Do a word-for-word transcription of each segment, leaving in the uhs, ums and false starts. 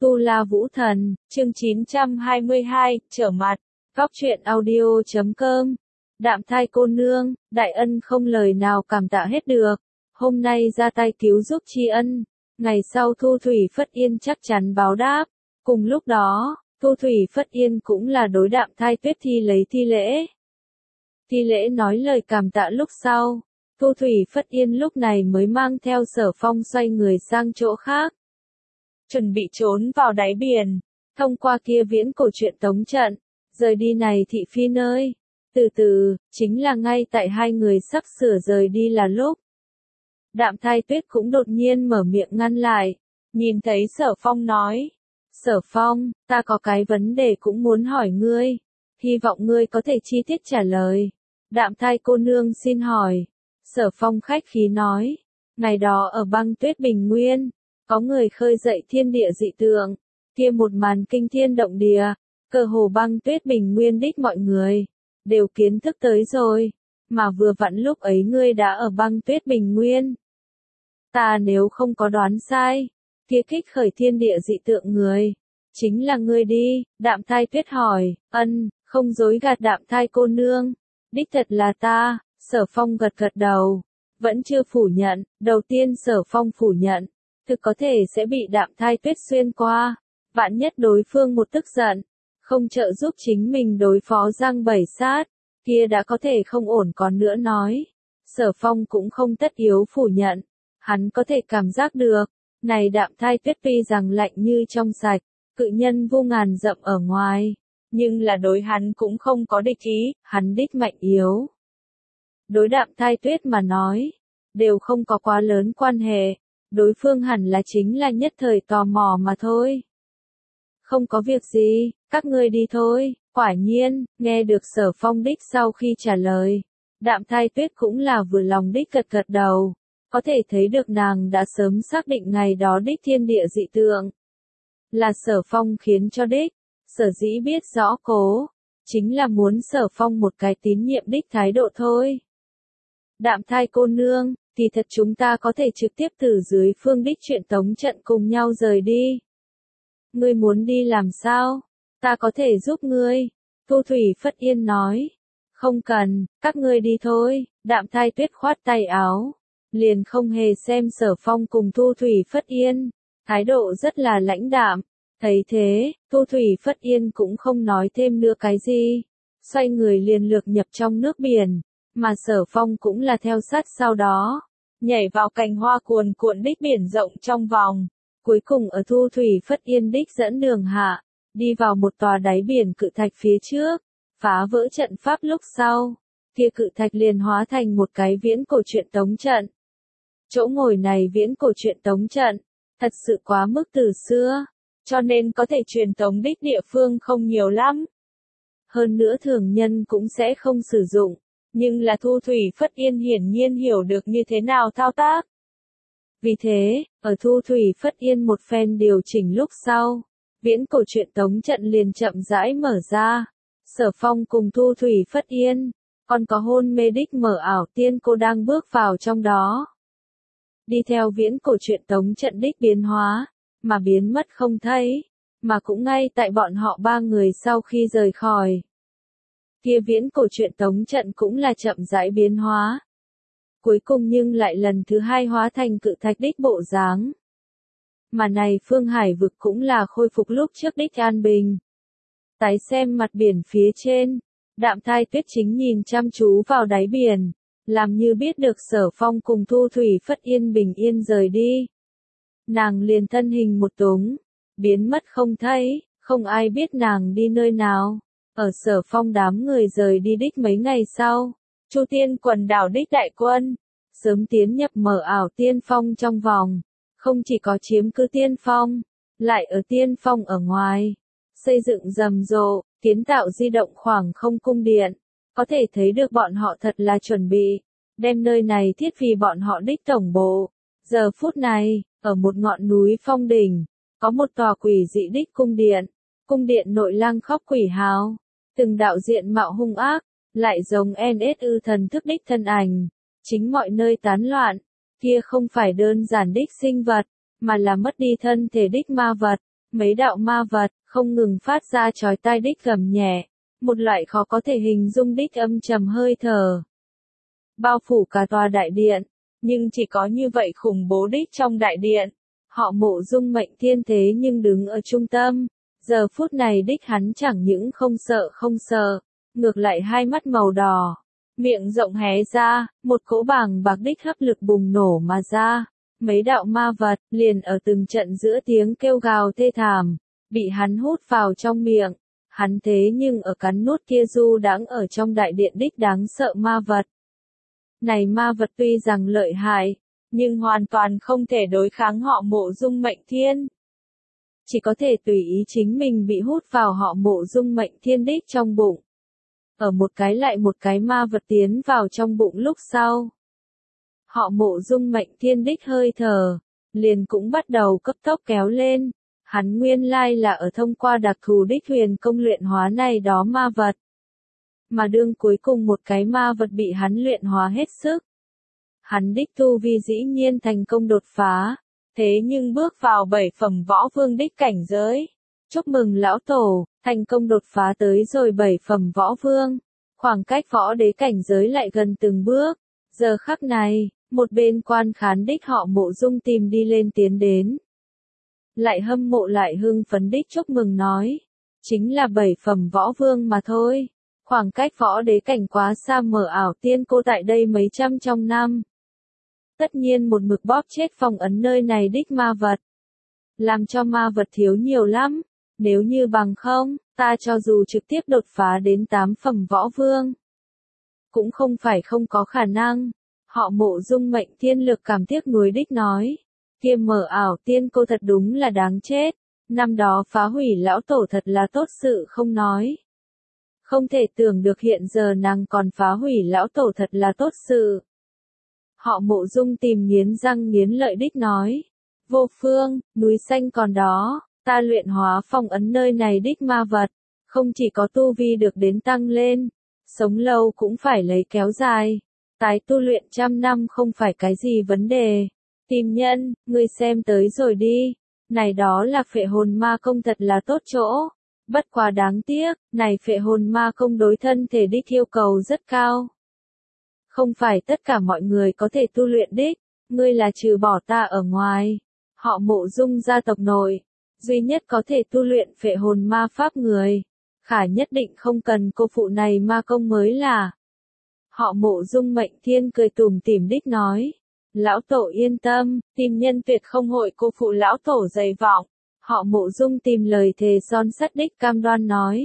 Tu La Vũ Thần, chương chín trăm hai mươi hai, trở mặt, góc truyện audio chấm com. Đạm Thai cô nương, đại ân không lời nào cảm tạ hết được. Hôm nay ra tay cứu giúp tri ân, ngày sau Thu Thủy Phất Yên chắc chắn báo đáp. Cùng lúc đó, Thu Thủy Phất Yên cũng là đối Đạm Thai Tuyết thi lấy thi lễ. Thi lễ nói lời cảm tạ lúc sau, Thu Thủy Phất Yên lúc này mới mang theo Sở Phong xoay người sang chỗ khác. Chuẩn bị trốn vào đáy biển, thông qua kia viễn cổ truyện tống trận, rời đi này thị phi nơi. Từ từ, chính là ngay tại hai người sắp sửa rời đi là lúc. Đạm Thai Tuyết cũng đột nhiên mở miệng ngăn lại, nhìn thấy Sở Phong nói. Sở Phong, ta có cái vấn đề cũng muốn hỏi ngươi, hy vọng ngươi có thể chi tiết trả lời. Đạm Thai cô nương xin hỏi. Sở Phong khách khí nói, ngày đó ở băng tuyết bình nguyên, có người khơi dậy thiên địa dị tượng, kia một màn kinh thiên động địa, cơ hồ băng tuyết bình nguyên đích mọi người, đều kiến thức tới rồi, mà vừa vặn lúc ấy ngươi đã ở băng tuyết bình nguyên. Ta nếu không có đoán sai, kia kích khởi thiên địa dị tượng người, chính là ngươi đi. Đạm Thai Tuyết hỏi. Ân, không dối gạt Đạm Thai cô nương, đích thật là ta. Sở Phong gật gật đầu, vẫn chưa phủ nhận. Đầu tiên Sở Phong phủ nhận, thực có thể sẽ bị Đạm Thai Tuyết xuyên qua, vạn nhất đối phương một tức giận, không trợ giúp chính mình đối phó Giang Bảy Sát, kia đã có thể không ổn còn nữa nói. Sở Phong cũng không tất yếu phủ nhận, hắn có thể cảm giác được, này Đạm Thai Tuyết tuy rằng lạnh như trong sạch, cự nhân vô ngàn dặm ở ngoài, nhưng là đối hắn cũng không có địch ý, hắn đích mạnh yếu. Đối Đạm Thai Tuyết mà nói, đều không có quá lớn quan hệ, đối phương hẳn là chính là nhất thời tò mò mà thôi. Không có việc gì, các ngươi đi thôi. Quả nhiên, nghe được Sở Phong đích sau khi trả lời, Đạm Thai Tuyết cũng là vừa lòng đích gật gật đầu, có thể thấy được nàng đã sớm xác định ngày đó đích thiên địa dị tượng là Sở Phong khiến cho đích. Sở dĩ biết rõ cố, chính là muốn Sở Phong một cái tín nhiệm đích thái độ thôi. Đạm Thai cô nương, thì thật chúng ta có thể trực tiếp từ dưới phương đích truyện tống trận cùng nhau rời đi. Ngươi muốn đi làm sao? Ta có thể giúp ngươi. Thu Thủy Phất Yên nói. Không cần, các ngươi đi thôi. Đạm Thai Tuyết khoát tay áo, liền không hề xem Sở Phong cùng Thu Thủy Phất Yên, thái độ rất là lãnh đạm. Thấy thế, Thu Thủy Phất Yên cũng không nói thêm nữa cái gì, xoay người liền lược nhập trong nước biển, mà Sở Phong cũng là theo sát sau đó, nhảy vào cành hoa cuồn cuộn đích biển rộng trong vòng, cuối cùng ở Thu Thủy Phất Yên đích dẫn đường hạ, đi vào một tòa đáy biển cự thạch phía trước, phá vỡ trận pháp lúc sau, kia cự thạch liền hóa thành một cái viễn cổ truyện tống trận. Chỗ ngồi này viễn cổ truyện tống trận, thật sự quá mức từ xưa, cho nên có thể truyền tống đích địa phương không nhiều lắm. Hơn nữa thường nhân cũng sẽ không sử dụng, nhưng là Thu Thủy Phất Yên hiển nhiên hiểu được như thế nào thao tác. Vì thế, ở Thu Thủy Phất Yên một phen điều chỉnh lúc sau, viễn cổ truyện tống trận liền chậm rãi mở ra. Sở Phong cùng Thu Thủy Phất Yên, còn có hôn mê đích mở ảo tiên cô đang bước vào trong đó. Đi theo viễn cổ truyện tống trận đích biến hóa, mà biến mất không thấy, mà cũng ngay tại bọn họ ba người sau khi rời khỏi. Kia viễn cổ truyện tống trận cũng là chậm rãi biến hóa. Cuối cùng nhưng lại lần thứ hai hóa thành cự thạch đích bộ dáng. Mà này phương hải vực cũng là khôi phục lúc trước đích an bình. Tái xem mặt biển phía trên, Đạm Thai Tuyết chính nhìn chăm chú vào đáy biển, làm như biết được Sở Phong cùng Thu Thủy Phất Yên bình yên rời đi. Nàng liền thân hình một túng, biến mất không thấy, không ai biết nàng đi nơi nào. Ở Sở Phong đám người rời đi đích mấy ngày sau, Chu Tiên quần đảo đích đại quân, sớm tiến nhập mở ảo tiên phong trong vòng, không chỉ có chiếm cứ tiên phong, lại ở tiên phong ở ngoài, xây dựng rầm rộ, kiến tạo di động khoảng không cung điện, có thể thấy được bọn họ thật là chuẩn bị, đem nơi này thiết vì bọn họ đích tổng bộ. Giờ phút này, ở một ngọn núi phong đỉnh, có một tòa quỷ dị đích cung điện, cung điện nội lăng khóc quỷ hào, từng đạo diện mạo hung ác, lại giống en ét u thần thức đích thân ảnh, chính mọi nơi tán loạn, kia không phải đơn giản đích sinh vật, mà là mất đi thân thể đích ma vật, mấy đạo ma vật, không ngừng phát ra chói tai đích gầm nhẹ, một loại khó có thể hình dung đích âm trầm hơi thở. Bao phủ cả tòa đại điện, nhưng chỉ có như vậy khủng bố đích trong đại điện. Họ Mộ Dung Mệnh Thiên thế nhưng đứng ở trung tâm, giờ phút này đích hắn chẳng những không sợ không sợ, ngược lại hai mắt màu đỏ, miệng rộng hé ra, một cỗ bàng bạc đích hấp lực bùng nổ mà ra, mấy đạo ma vật liền ở từng trận giữa tiếng kêu gào thê thảm, bị hắn hút vào trong miệng, hắn thế nhưng ở cắn nuốt kia du đãng ở trong đại điện đích đáng sợ ma vật. Này ma vật tuy rằng lợi hại, nhưng hoàn toàn không thể đối kháng họ Mộ Dung Mệnh Thiên. Chỉ có thể tùy ý chính mình bị hút vào họ Mộ Dung Mệnh Thiên đích trong bụng. Ở một cái lại một cái ma vật tiến vào trong bụng lúc sau. Họ Mộ Dung Mệnh Thiên đích hơi thở, liền cũng bắt đầu cấp tốc kéo lên. Hắn nguyên lai là ở thông qua đặc thù đích huyền công luyện hóa này đó ma vật. Mà đương cuối cùng một cái ma vật bị hắn luyện hóa hết sức. Hắn đích tu vi dĩ nhiên thành công đột phá, thế nhưng bước vào bảy phẩm võ vương đích cảnh giới. Chúc mừng lão tổ, thành công đột phá tới rồi bảy phẩm võ vương, khoảng cách võ đế cảnh giới lại gần từng bước. Giờ khắc này, một bên quan khán đích họ Mộ Dung tìm đi lên tiến đến. Lại hâm mộ lại hưng phấn đích chúc mừng nói, chính là bảy phẩm võ vương mà thôi. Khoảng cách võ đế cảnh quá xa mở ảo tiên cô tại đây mấy trăm trong năm. Tất nhiên một mực bóp chết phong ấn nơi này đích ma vật. Làm cho ma vật thiếu nhiều lắm. Nếu như bằng không, ta cho dù trực tiếp đột phá đến tám phẩm võ vương. Cũng không phải không có khả năng. Họ Mộ Dung Mệnh Thiên lực cảm tiếc nuối đích nói. Kia mở ảo tiên cô thật đúng là đáng chết. Năm đó phá hủy lão tổ thật là tốt sự không nói. Không thể tưởng được hiện giờ nàng còn phá hủy lão tổ thật là tốt sự. Họ Mộ Dung tìm nghiến răng nghiến lợi đích nói. Vô phương, núi xanh còn đó, ta luyện hóa phong ấn nơi này đích ma vật. Không chỉ có tu vi được đến tăng lên, sống lâu cũng phải lấy kéo dài. Tái tu luyện trăm năm không phải cái gì vấn đề. Tìm nhân, ngươi xem tới rồi đi. Này đó là phệ hồn ma công thật là tốt chỗ. Bất quá đáng tiếc, này phệ hồn ma công đối thân thể đích yêu cầu rất cao. Không phải tất cả mọi người có thể tu luyện đích, ngươi là trừ bỏ ta ở ngoài. Họ Mộ Dung gia tộc nội, duy nhất có thể tu luyện phệ hồn ma pháp người. Khả nhất định không cần cô phụ này ma công mới là. Họ Mộ Dung Mệnh Thiên cười tủm tỉm đích nói. Lão tổ yên tâm, tìm nhân tuyệt không hội cô phụ lão tổ dày vọng. Họ Mộ Dung tìm lời thề son sắt đích cam đoan nói.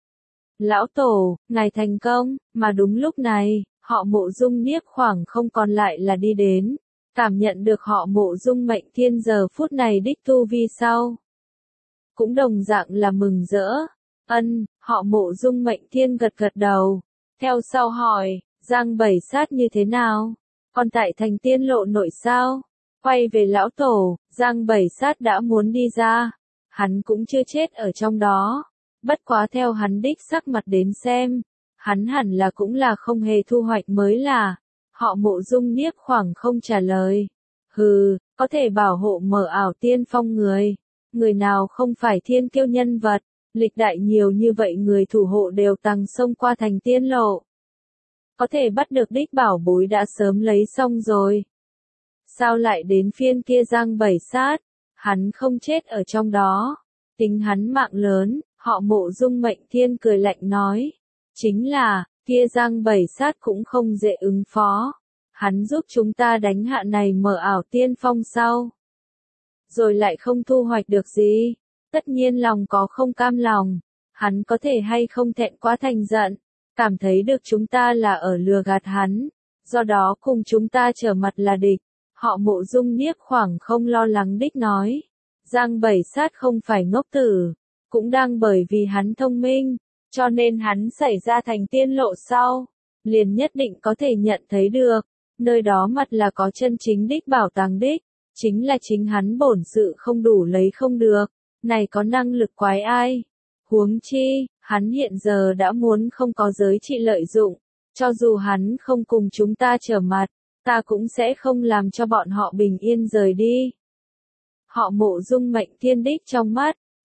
Lão tổ, ngài thành công, mà đúng lúc này, họ Mộ Dung Niếp khoảng không còn lại là đi đến. Cảm nhận được họ Mộ Dung Mệnh Thiên giờ phút này đích tu vi sau. Cũng đồng dạng là mừng rỡ. Ân, họ Mộ Dung Mệnh Thiên gật gật đầu. Theo sau hỏi, Giang Bảy Sát như thế nào? Còn tại thành tiên lộ nội sao? Quay về lão tổ, Giang Bảy Sát đã muốn đi ra. Hắn cũng chưa chết ở trong đó. Bất quá theo hắn đích sắc mặt đến xem. Hắn hẳn là cũng là không hề thu hoạch mới là. Họ Mộ Dung Niếp khoảng không trả lời. Hừ, có thể bảo hộ mở ảo tiên phong người. Người nào không phải thiên kiêu nhân vật. Lịch đại nhiều như vậy người thủ hộ đều tăng sông qua thành tiên lộ. Có thể bắt được đích bảo bối đã sớm lấy xong rồi. Sao lại đến phiên kia Giang Bảy Sát? Hắn không chết ở trong đó. Tính hắn mạng lớn, họ Mộ Dung Mệnh Thiên cười lạnh nói. Chính là, kia Giang Bảy Sát cũng không dễ ứng phó. Hắn giúp chúng ta đánh hạ này mở ảo tiên phong sau. Rồi lại không thu hoạch được gì. Tất nhiên lòng có không cam lòng. Hắn có thể hay không thẹn quá thành giận. Cảm thấy được chúng ta là ở lừa gạt hắn. Do đó cùng chúng ta trở mặt là địch. Họ Mộ Dung Niếp khoảng không lo lắng đích nói. Giang Bảy Sát không phải ngốc tử. Cũng đang bởi vì hắn thông minh. Cho nên hắn xảy ra thành tiên lộ sau. Liền nhất định có thể nhận thấy được. Nơi đó mặt là có chân chính đích bảo tàng đích. Chính là chính hắn bổn sự không đủ lấy không được. Này có năng lực quái ai? Huống chi, hắn hiện giờ đã muốn không có giới trị lợi dụng. Cho dù hắn không cùng chúng ta trở mặt, ta cũng sẽ không làm cho bọn họ bình yên rời đi. Họ Mộ Dung Mệnh Thiên đích trong mắt,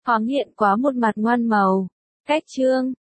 thoáng hiện quá một mặt ngoan màu. Cách chương